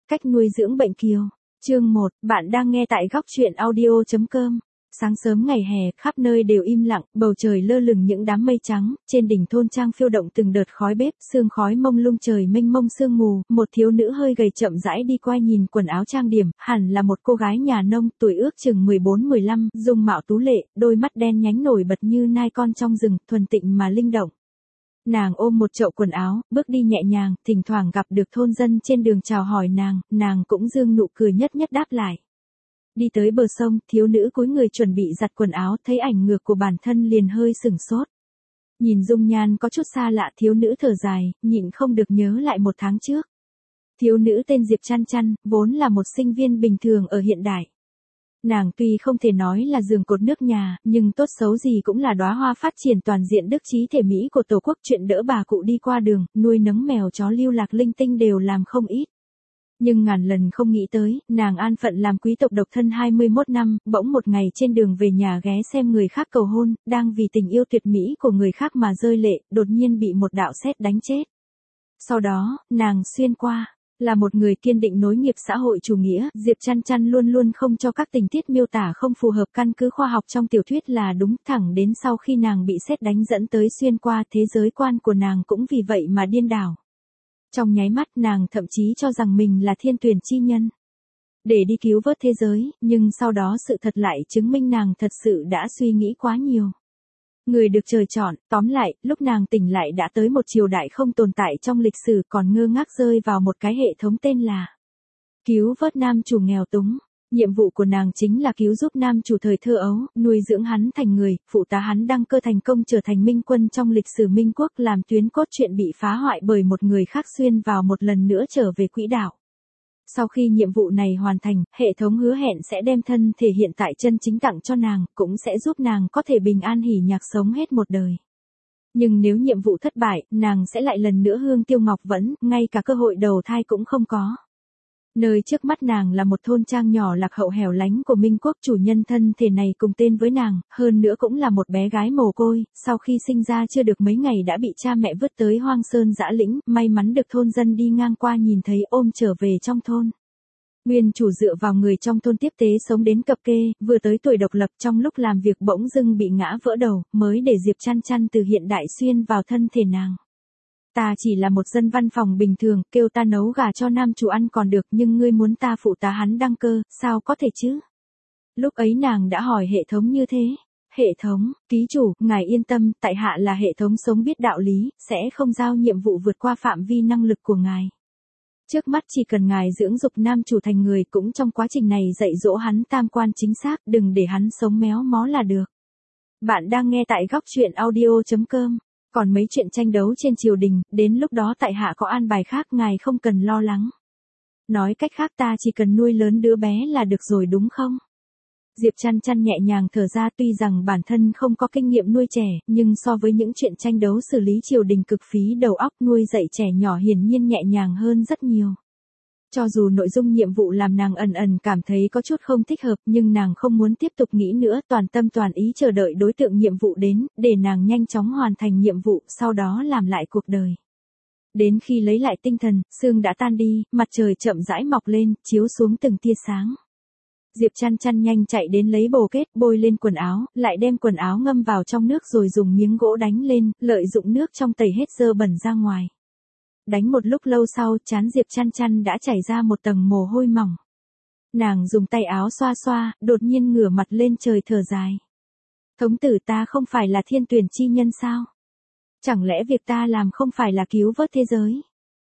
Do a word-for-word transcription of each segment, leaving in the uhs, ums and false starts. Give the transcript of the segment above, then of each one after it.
Cách nuôi dưỡng bệnh kiều. Chương một, bạn đang nghe tại góc truyện audio chấm com. Sáng sớm ngày hè, khắp nơi đều im lặng, bầu trời lơ lửng những đám mây trắng, trên đỉnh thôn trang phiêu động từng đợt khói bếp, sương khói mông lung trời mênh mông sương mù, một thiếu nữ hơi gầy chậm rãi đi qua nhìn quần áo trang điểm, hẳn là một cô gái nhà nông, tuổi ước chừng mười bốn mười lăm, dung mạo tú lệ, đôi mắt đen nhánh nổi bật như nai con trong rừng, thuần tịnh mà linh động. Nàng ôm một chậu quần áo, bước đi nhẹ nhàng, thỉnh thoảng gặp được thôn dân trên đường chào hỏi nàng, nàng cũng dương nụ cười nhất nhất đáp lại. Đi tới bờ sông, thiếu nữ cúi người chuẩn bị giặt quần áo, thấy ảnh ngược của bản thân liền hơi sửng sốt. Nhìn dung nhan có chút xa lạ, thiếu nữ thở dài, nhịn không được nhớ lại một tháng trước. Thiếu nữ tên Diệp Chăn Chăn, vốn là một sinh viên bình thường ở hiện đại. Nàng tuy không thể nói là giường cột nước nhà, nhưng tốt xấu gì cũng là đóa hoa phát triển toàn diện đức trí thể mỹ của tổ quốc, chuyện đỡ bà cụ đi qua đường, nuôi nấng mèo chó lưu lạc linh tinh đều làm không ít. Nhưng ngàn lần không nghĩ tới, nàng an phận làm quý tộc độc thân hai mươi mốt năm, bỗng một ngày trên đường về nhà ghé xem người khác cầu hôn, đang vì tình yêu tuyệt mỹ của người khác mà rơi lệ, đột nhiên bị một đạo sét đánh chết. Sau đó, nàng xuyên qua. Là một người kiên định nối nghiệp xã hội chủ nghĩa, Diệp Chăn Chăn luôn luôn không cho các tình tiết miêu tả không phù hợp căn cứ khoa học trong tiểu thuyết là đúng, thẳng đến sau khi nàng bị sét đánh dẫn tới xuyên qua, thế giới quan của nàng cũng vì vậy mà điên đảo. Trong nháy mắt nàng thậm chí cho rằng mình là thiên tuyển chi nhân. Để đi cứu vớt thế giới, nhưng sau đó sự thật lại chứng minh nàng thật sự đã suy nghĩ quá nhiều. Người được trời chọn, tóm lại, lúc nàng tỉnh lại đã tới một triều đại không tồn tại trong lịch sử, còn ngơ ngác rơi vào một cái hệ thống tên là cứu vớt nam chủ nghèo túng. Nhiệm vụ của nàng chính là cứu giúp nam chủ thời thơ ấu, nuôi dưỡng hắn thành người, phụ tá hắn đăng cơ thành công trở thành minh quân trong lịch sử Minh quốc, làm tuyến cốt truyện bị phá hoại bởi một người khác xuyên vào một lần nữa trở về quỹ đạo. Sau khi nhiệm vụ này hoàn thành, hệ thống hứa hẹn sẽ đem thân thể hiện tại chân chính tặng cho nàng, cũng sẽ giúp nàng có thể bình an hỉ nhạc sống hết một đời. Nhưng nếu nhiệm vụ thất bại, nàng sẽ lại lần nữa hương tiêu ngọc vẫn, ngay cả cơ hội đầu thai cũng không có. Nơi trước mắt nàng là một thôn trang nhỏ lạc hậu hẻo lánh của Minh quốc, chủ nhân thân thể này cùng tên với nàng, hơn nữa cũng là một bé gái mồ côi, sau khi sinh ra chưa được mấy ngày đã bị cha mẹ vứt tới hoang sơn dã lĩnh, may mắn được thôn dân đi ngang qua nhìn thấy ôm trở về trong thôn. Nguyên chủ dựa vào người trong thôn tiếp tế sống đến cập kê, vừa tới tuổi độc lập, trong lúc làm việc bỗng dưng bị ngã vỡ đầu, mới để Diệp Chăn Chăn từ hiện đại xuyên vào thân thể nàng. Ta chỉ là một dân văn phòng bình thường, kêu ta nấu gà cho nam chủ ăn còn được, nhưng ngươi muốn ta phụ tá hắn đăng cơ, sao có thể chứ? Lúc ấy nàng đã hỏi hệ thống như thế. Hệ thống, ký chủ, ngài yên tâm, tại hạ là hệ thống sống biết đạo lý, sẽ không giao nhiệm vụ vượt qua phạm vi năng lực của ngài. Trước mắt chỉ cần ngài dưỡng dục nam chủ thành người, cũng trong quá trình này dạy dỗ hắn tam quan chính xác, đừng để hắn sống méo mó là được. Bạn đang nghe tại góc truyện audio chấm com. Còn mấy chuyện tranh đấu trên triều đình, đến lúc đó tại hạ có an bài khác, ngài không cần lo lắng. Nói cách khác ta chỉ cần nuôi lớn đứa bé là được rồi đúng không? Diệp Chăn Chăn nhẹ nhàng thở ra, tuy rằng bản thân không có kinh nghiệm nuôi trẻ, nhưng so với những chuyện tranh đấu xử lý triều đình cực phí đầu óc, nuôi dạy trẻ nhỏ hiển nhiên nhẹ nhàng hơn rất nhiều. Cho dù nội dung nhiệm vụ làm nàng ẩn ẩn cảm thấy có chút không thích hợp, nhưng nàng không muốn tiếp tục nghĩ nữa, toàn tâm toàn ý chờ đợi đối tượng nhiệm vụ đến, để nàng nhanh chóng hoàn thành nhiệm vụ, sau đó làm lại cuộc đời. Đến khi lấy lại tinh thần, sương đã tan đi, mặt trời chậm rãi mọc lên, chiếu xuống từng tia sáng. Diệp Chăn Chăn nhanh chạy đến lấy bồ kết, bôi lên quần áo, lại đem quần áo ngâm vào trong nước rồi dùng miếng gỗ đánh lên, lợi dụng nước trong tẩy hết dơ bẩn ra ngoài. Đánh một lúc lâu sau, trán Diệp Chăn Chăn đã chảy ra một tầng mồ hôi mỏng. Nàng dùng tay áo xoa xoa, đột nhiên ngửa mặt lên trời thở dài. Thống tử, ta không phải là thiên tuyển chi nhân sao? Chẳng lẽ việc ta làm không phải là cứu vớt thế giới?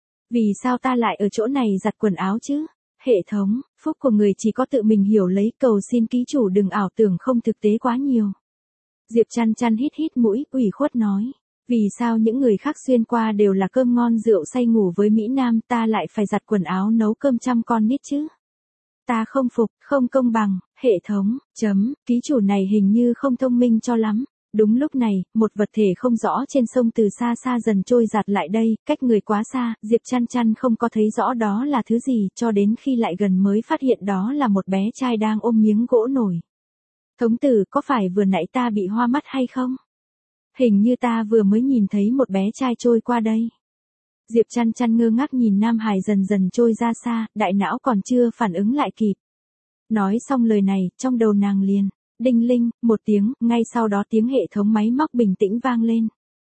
Vì sao ta lại ở chỗ này giặt quần áo chứ? Hệ thống, phúc của người chỉ có tự mình hiểu lấy, cầu xin ký chủ đừng ảo tưởng không thực tế quá nhiều. Diệp Chăn Chăn hít hít mũi, ủy khuất nói. Vì sao những người khác xuyên qua đều là cơm ngon rượu say ngủ với Mỹ Nam, ta lại phải giặt quần áo nấu cơm chăm con nít chứ? Ta không phục, không công bằng. Hệ thống, chấm, ký chủ này hình như không thông minh cho lắm. Đúng lúc này, một vật thể không rõ trên sông từ xa xa dần trôi giạt lại đây, cách người quá xa, Diệp Chăn Chăn không có thấy rõ đó là thứ gì, cho đến khi lại gần mới phát hiện đó là một bé trai đang ôm miếng gỗ nổi. Thống tử, có phải vừa nãy ta bị hoa mắt hay không? Hình như ta vừa mới nhìn thấy một bé trai trôi qua đây. Diệp Chăn Chăn ngơ ngác nhìn Nam Hải dần dần trôi ra xa, đại não còn chưa phản ứng lại kịp. Nói xong lời này, trong đầu nàng liền, đinh linh, một tiếng, ngay sau đó tiếng hệ thống máy móc bình tĩnh vang lên.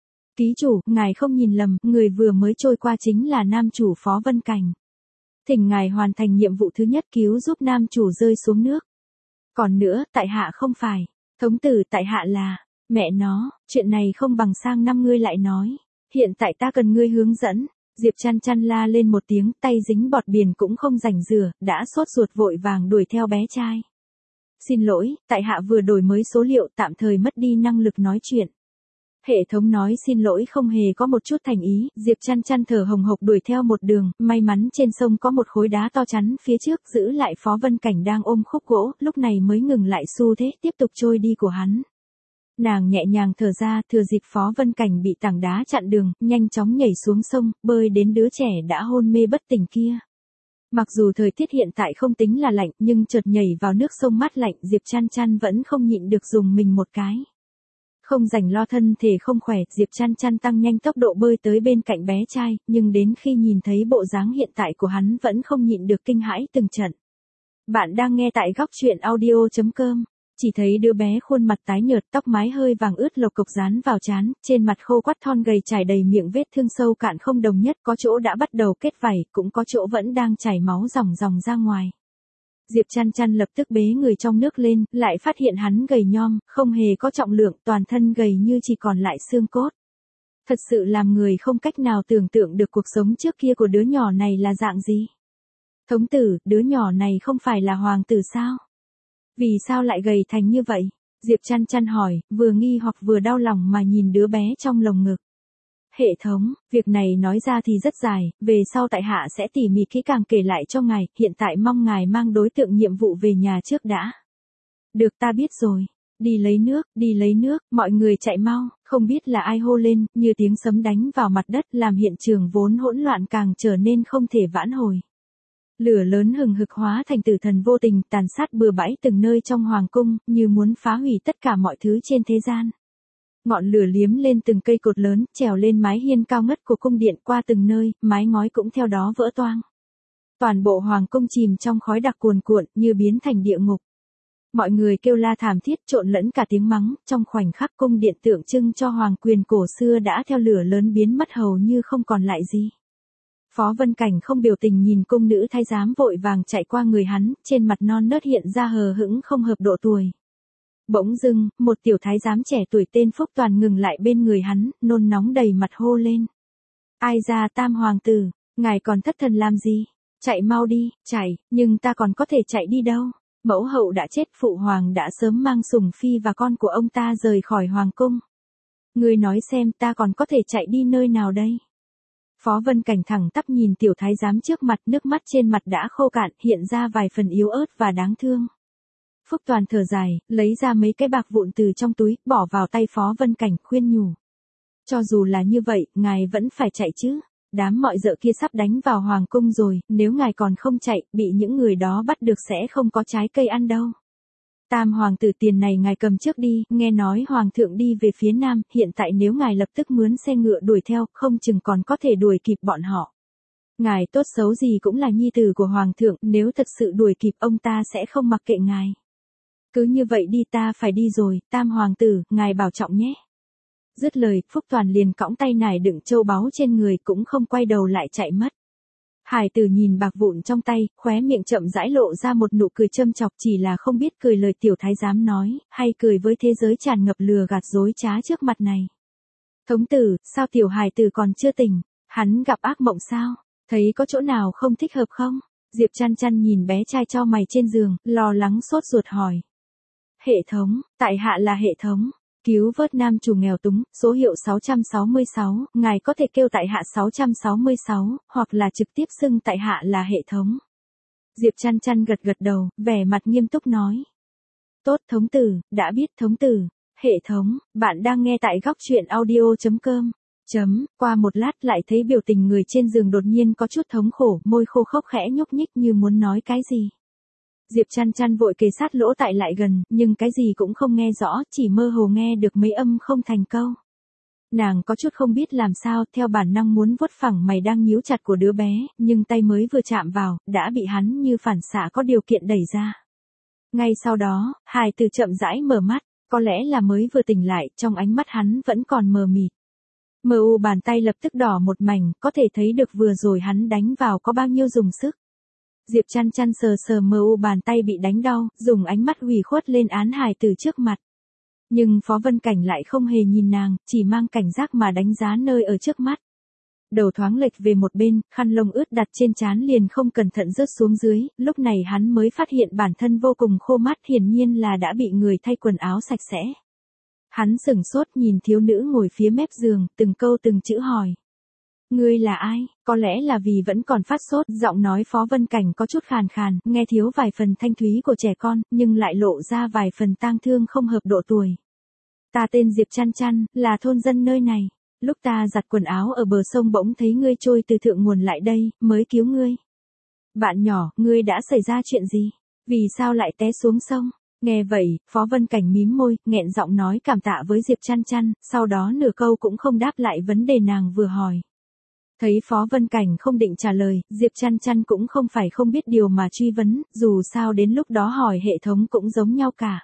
Ký chủ, ngài không nhìn lầm, người vừa mới trôi qua chính là nam chủ Phó Vân Cảnh. Thỉnh ngài hoàn thành nhiệm vụ thứ nhất, cứu giúp nam chủ rơi xuống nước. Còn nữa, tại hạ không phải, thống tử tại hạ là, mẹ nó, chuyện này không bằng sang năm ngươi lại nói. Hiện tại ta cần ngươi hướng dẫn. Diệp Chăn Chăn la lên một tiếng, tay dính bọt biển cũng không rảnh rửa, đã sốt ruột vội vàng đuổi theo bé trai. Xin lỗi, tại hạ vừa đổi mới số liệu, tạm thời mất đi năng lực nói chuyện. Hệ thống nói xin lỗi không hề có một chút thành ý, Diệp Chăn Chăn thở hồng hộc đuổi theo một đường, may mắn trên sông có một khối đá to chắn phía trước, giữ lại Phó Vân Cảnh đang ôm khúc gỗ, lúc này mới ngừng lại xu thế tiếp tục trôi đi của hắn. Nàng nhẹ nhàng thở ra, thừa dịp Phó Vân Cảnh bị tảng đá chặn đường, nhanh chóng nhảy xuống sông, bơi đến đứa trẻ đã hôn mê bất tỉnh kia. Mặc dù thời tiết hiện tại không tính là lạnh, nhưng chợt nhảy vào nước sông mát lạnh, Diệp Chăn Chăn vẫn không nhịn được dùng mình một cái. Không rảnh lo thân thể không khỏe, Diệp Chăn Chăn tăng nhanh tốc độ bơi tới bên cạnh bé trai, nhưng đến khi nhìn thấy bộ dáng hiện tại của hắn vẫn không nhịn được kinh hãi từng trận. Bạn đang nghe tại góc truyện audio chấm com. Chỉ thấy đứa bé khuôn mặt tái nhợt, tóc mái hơi vàng ướt lộc cộc dán vào trán, trên mặt khô quắt thon gầy trải đầy miệng vết thương sâu cạn không đồng nhất, có chỗ đã bắt đầu kết vảy, cũng có chỗ vẫn đang chảy máu ròng ròng ra ngoài. Diệp Chăn Chăn lập tức bế người trong nước lên, lại phát hiện hắn gầy nhom, không hề có trọng lượng, toàn thân gầy như chỉ còn lại xương cốt. Thật sự làm người không cách nào tưởng tượng được cuộc sống trước kia của đứa nhỏ này là dạng gì. Thống tử, đứa nhỏ này không phải là hoàng tử sao? Vì sao lại gầy thành như vậy? Diệp Chăn Chăn hỏi, vừa nghi hoặc vừa đau lòng mà nhìn đứa bé trong lồng ngực. Hệ thống, việc này nói ra thì rất dài, về sau tại hạ sẽ tỉ mỉ kỹ càng kể lại cho ngài, hiện tại mong ngài mang đối tượng nhiệm vụ về nhà trước đã. Được, ta biết rồi. Đi lấy nước, đi lấy nước, mọi người chạy mau, không biết là ai hô lên, như tiếng sấm đánh vào mặt đất, làm hiện trường vốn hỗn loạn càng trở nên không thể vãn hồi. Lửa lớn hừng hực hóa thành tử thần vô tình, tàn sát bừa bãi từng nơi trong hoàng cung, như muốn phá hủy tất cả mọi thứ trên thế gian. Ngọn lửa liếm lên từng cây cột lớn, trèo lên mái hiên cao ngất của cung điện, qua từng nơi, mái ngói cũng theo đó vỡ toang. Toàn bộ hoàng cung chìm trong khói đặc cuồn cuộn, như biến thành địa ngục. Mọi người kêu la thảm thiết, trộn lẫn cả tiếng mắng, trong khoảnh khắc cung điện tượng trưng cho hoàng quyền cổ xưa đã theo lửa lớn biến mất hầu như không còn lại gì. Phó Vân Cảnh không biểu tình nhìn cung nữ thái giám vội vàng chạy qua người hắn, trên mặt non nớt hiện ra hờ hững không hợp độ tuổi. Bỗng dưng, một tiểu thái giám trẻ tuổi tên Phúc Toàn ngừng lại bên người hắn, nôn nóng đầy mặt hô lên. Ai ra tam hoàng tử, ngài còn thất thần làm gì? Chạy mau đi, chạy, nhưng ta còn có thể chạy đi đâu? Mẫu hậu đã chết, phụ hoàng đã sớm mang sủng phi và con của ông ta rời khỏi hoàng cung. Ngươi nói xem ta còn có thể chạy đi nơi nào đây? Phó Vân Cảnh thẳng tắp nhìn tiểu thái giám trước mặt, nước mắt trên mặt đã khô cạn, hiện ra vài phần yếu ớt và đáng thương. Phúc Toàn thở dài, lấy ra mấy cái bạc vụn từ trong túi, bỏ vào tay Phó Vân Cảnh, khuyên nhủ. Cho dù là như vậy, ngài vẫn phải chạy chứ. Đám mọi dợ kia sắp đánh vào hoàng cung rồi, nếu ngài còn không chạy, bị những người đó bắt được sẽ không có trái cây ăn đâu. Tam hoàng tử, tiền này ngài cầm trước đi, nghe nói hoàng thượng đi về phía nam, hiện tại nếu ngài lập tức mướn xe ngựa đuổi theo, không chừng còn có thể đuổi kịp bọn họ. Ngài tốt xấu gì cũng là nhi tử của hoàng thượng, nếu thật sự đuổi kịp ông ta sẽ không mặc kệ ngài. Cứ như vậy đi, ta phải đi rồi, tam hoàng tử, ngài bảo trọng nhé. Dứt lời, Phúc Toàn liền cõng tay nải đựng châu báu trên người, cũng không quay đầu lại chạy mất. Hải tử nhìn bạc vụn trong tay, khóe miệng chậm rãi lộ ra một nụ cười châm chọc, chỉ là không biết cười lời tiểu thái giám nói, hay cười với thế giới tràn ngập lừa gạt dối trá trước mặt này. Thống tử, sao tiểu hài tử còn chưa tỉnh? Hắn gặp ác mộng sao? Thấy có chỗ nào không thích hợp không? Diệp Chăn Chăn nhìn bé trai chau mày trên giường, lo lắng sốt ruột hỏi. Hệ thống, tại hạ là hệ thống. Cứu vớt nam chủ nghèo túng, số hiệu sáu trăm sáu mươi sáu, ngài có thể kêu tại hạ sáu trăm sáu mươi sáu, hoặc là trực tiếp xưng tại hạ là hệ thống. Diệp Chăn Chăn gật gật đầu, vẻ mặt nghiêm túc nói. Tốt thống tử, đã biết thống tử. Hệ thống, bạn đang nghe tại góc truyện audio chấm com. Chấm, qua một lát lại thấy biểu tình người trên giường đột nhiên có chút thống khổ, môi khô khốc khẽ nhúc nhích như muốn nói cái gì. Diệp Chăn Chăn vội kề sát lỗ tai lại gần, nhưng cái gì cũng không nghe rõ, chỉ mơ hồ nghe được mấy âm không thành câu. Nàng có chút không biết làm sao, theo bản năng muốn vuốt phẳng mày đang nhíu chặt của đứa bé, nhưng tay mới vừa chạm vào, đã bị hắn như phản xạ có điều kiện đẩy ra. Ngay sau đó, hài tử chậm rãi mở mắt, có lẽ là mới vừa tỉnh lại, trong ánh mắt hắn vẫn còn mờ mịt. Mờ u bàn tay lập tức đỏ một mảnh, có thể thấy được vừa rồi hắn đánh vào có bao nhiêu dùng sức. Diệp Chăn Chăn sờ sờ mờ u bàn tay bị đánh đau, dùng ánh mắt ủy khuất lên án hài tử trước mặt. Nhưng Phó Vân Cảnh lại không hề nhìn nàng, chỉ mang cảnh giác mà đánh giá nơi ở trước mắt. Đầu thoáng lệch về một bên, khăn lông ướt đặt trên trán liền không cẩn thận rớt xuống dưới, lúc này hắn mới phát hiện bản thân vô cùng khô mắt, hiển nhiên là đã bị người thay quần áo sạch sẽ. Hắn sửng sốt nhìn thiếu nữ ngồi phía mép giường, từng câu từng chữ hỏi. Ngươi là ai? Có lẽ là vì vẫn còn phát sốt, giọng nói Phó Vân Cảnh có chút khàn khàn, nghe thiếu vài phần thanh thúy của trẻ con, nhưng lại lộ ra vài phần tang thương không hợp độ tuổi. Ta tên Diệp Chăn Chăn, là thôn dân nơi này. Lúc ta giặt quần áo ở bờ sông bỗng thấy ngươi trôi từ thượng nguồn lại đây, mới cứu ngươi. Bạn nhỏ, ngươi đã xảy ra chuyện gì? Vì sao lại té xuống sông? Nghe vậy, Phó Vân Cảnh mím môi, nghẹn giọng nói cảm tạ với Diệp Chăn Chăn, sau đó nửa câu cũng không đáp lại vấn đề nàng vừa hỏi. Thấy Phó Vân Cảnh không định trả lời, Diệp Chăn Chăn cũng không phải không biết điều mà truy vấn, dù sao đến lúc đó hỏi hệ thống cũng giống nhau cả.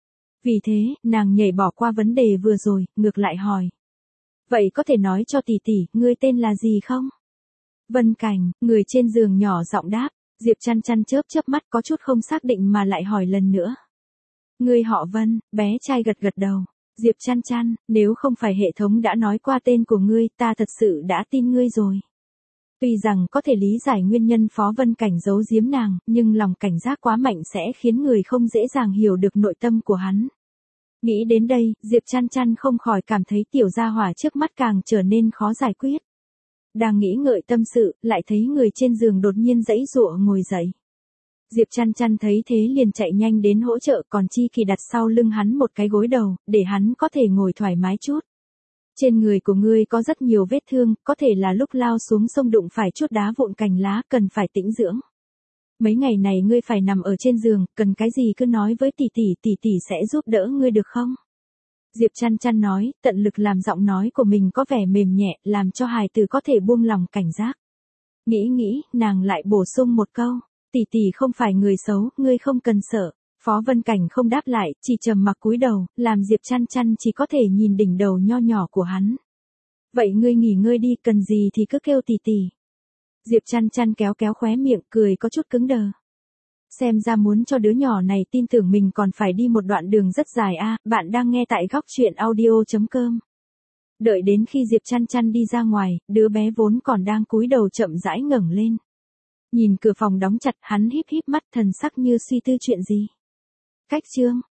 Vì thế, nàng nhảy bỏ qua vấn đề vừa rồi, ngược lại hỏi. Vậy có thể nói cho tỷ tỷ, ngươi tên là gì không? Vân Cảnh, người trên giường nhỏ giọng đáp, Diệp Chăn Chăn chớp chớp mắt có chút không xác định mà lại hỏi lần nữa. Ngươi họ Vân, bé trai gật gật đầu. Diệp Chăn Chăn, nếu không phải hệ thống đã nói qua tên của ngươi, ta thật sự đã tin ngươi rồi. Tuy rằng có thể lý giải nguyên nhân Phó Vân Cảnh giấu giếm nàng, nhưng lòng cảnh giác quá mạnh sẽ khiến người không dễ dàng hiểu được nội tâm của hắn. Nghĩ đến đây, Diệp Chăn Chăn không khỏi cảm thấy tiểu gia hỏa trước mắt càng trở nên khó giải quyết. Đang nghĩ ngợi tâm sự, lại thấy người trên giường đột nhiên giãy giụa ngồi dậy. Diệp Chăn Chăn thấy thế liền chạy nhanh đến hỗ trợ, còn Chi Kỳ đặt sau lưng hắn một cái gối đầu, để hắn có thể ngồi thoải mái chút. Trên người của ngươi có rất nhiều vết thương, có thể là lúc lao xuống sông đụng phải chút đá vụn cành lá, cần phải tĩnh dưỡng. Mấy ngày này ngươi phải nằm ở trên giường, cần cái gì cứ nói với tỷ tỷ, tỷ tỷ sẽ giúp đỡ ngươi được không? Diệp Chăn Chăn nói, tận lực làm giọng nói của mình có vẻ mềm nhẹ, làm cho hài tử có thể buông lòng cảnh giác. Nghĩ nghĩ, nàng lại bổ sung một câu, tỷ tỷ không phải người xấu, ngươi không cần sợ. Phó Vân Cảnh không đáp lại, chỉ trầm mặc cúi đầu, làm Diệp Chăn Chăn chỉ có thể nhìn đỉnh đầu nho nhỏ của hắn. Vậy ngươi nghỉ ngơi đi, cần gì thì cứ kêu tỷ tỷ. Diệp Chăn Chăn kéo kéo khóe miệng, cười có chút cứng đờ. Xem ra muốn cho đứa nhỏ này tin tưởng mình còn phải đi một đoạn đường rất dài a. À, bạn đang nghe tại góc truyện audio chấm com. Đợi đến khi Diệp Chăn Chăn đi ra ngoài, đứa bé vốn còn đang cúi đầu chậm rãi ngẩng lên. Nhìn cửa phòng đóng chặt, hắn híp híp mắt, thần sắc như suy tư chuyện gì. Cách chương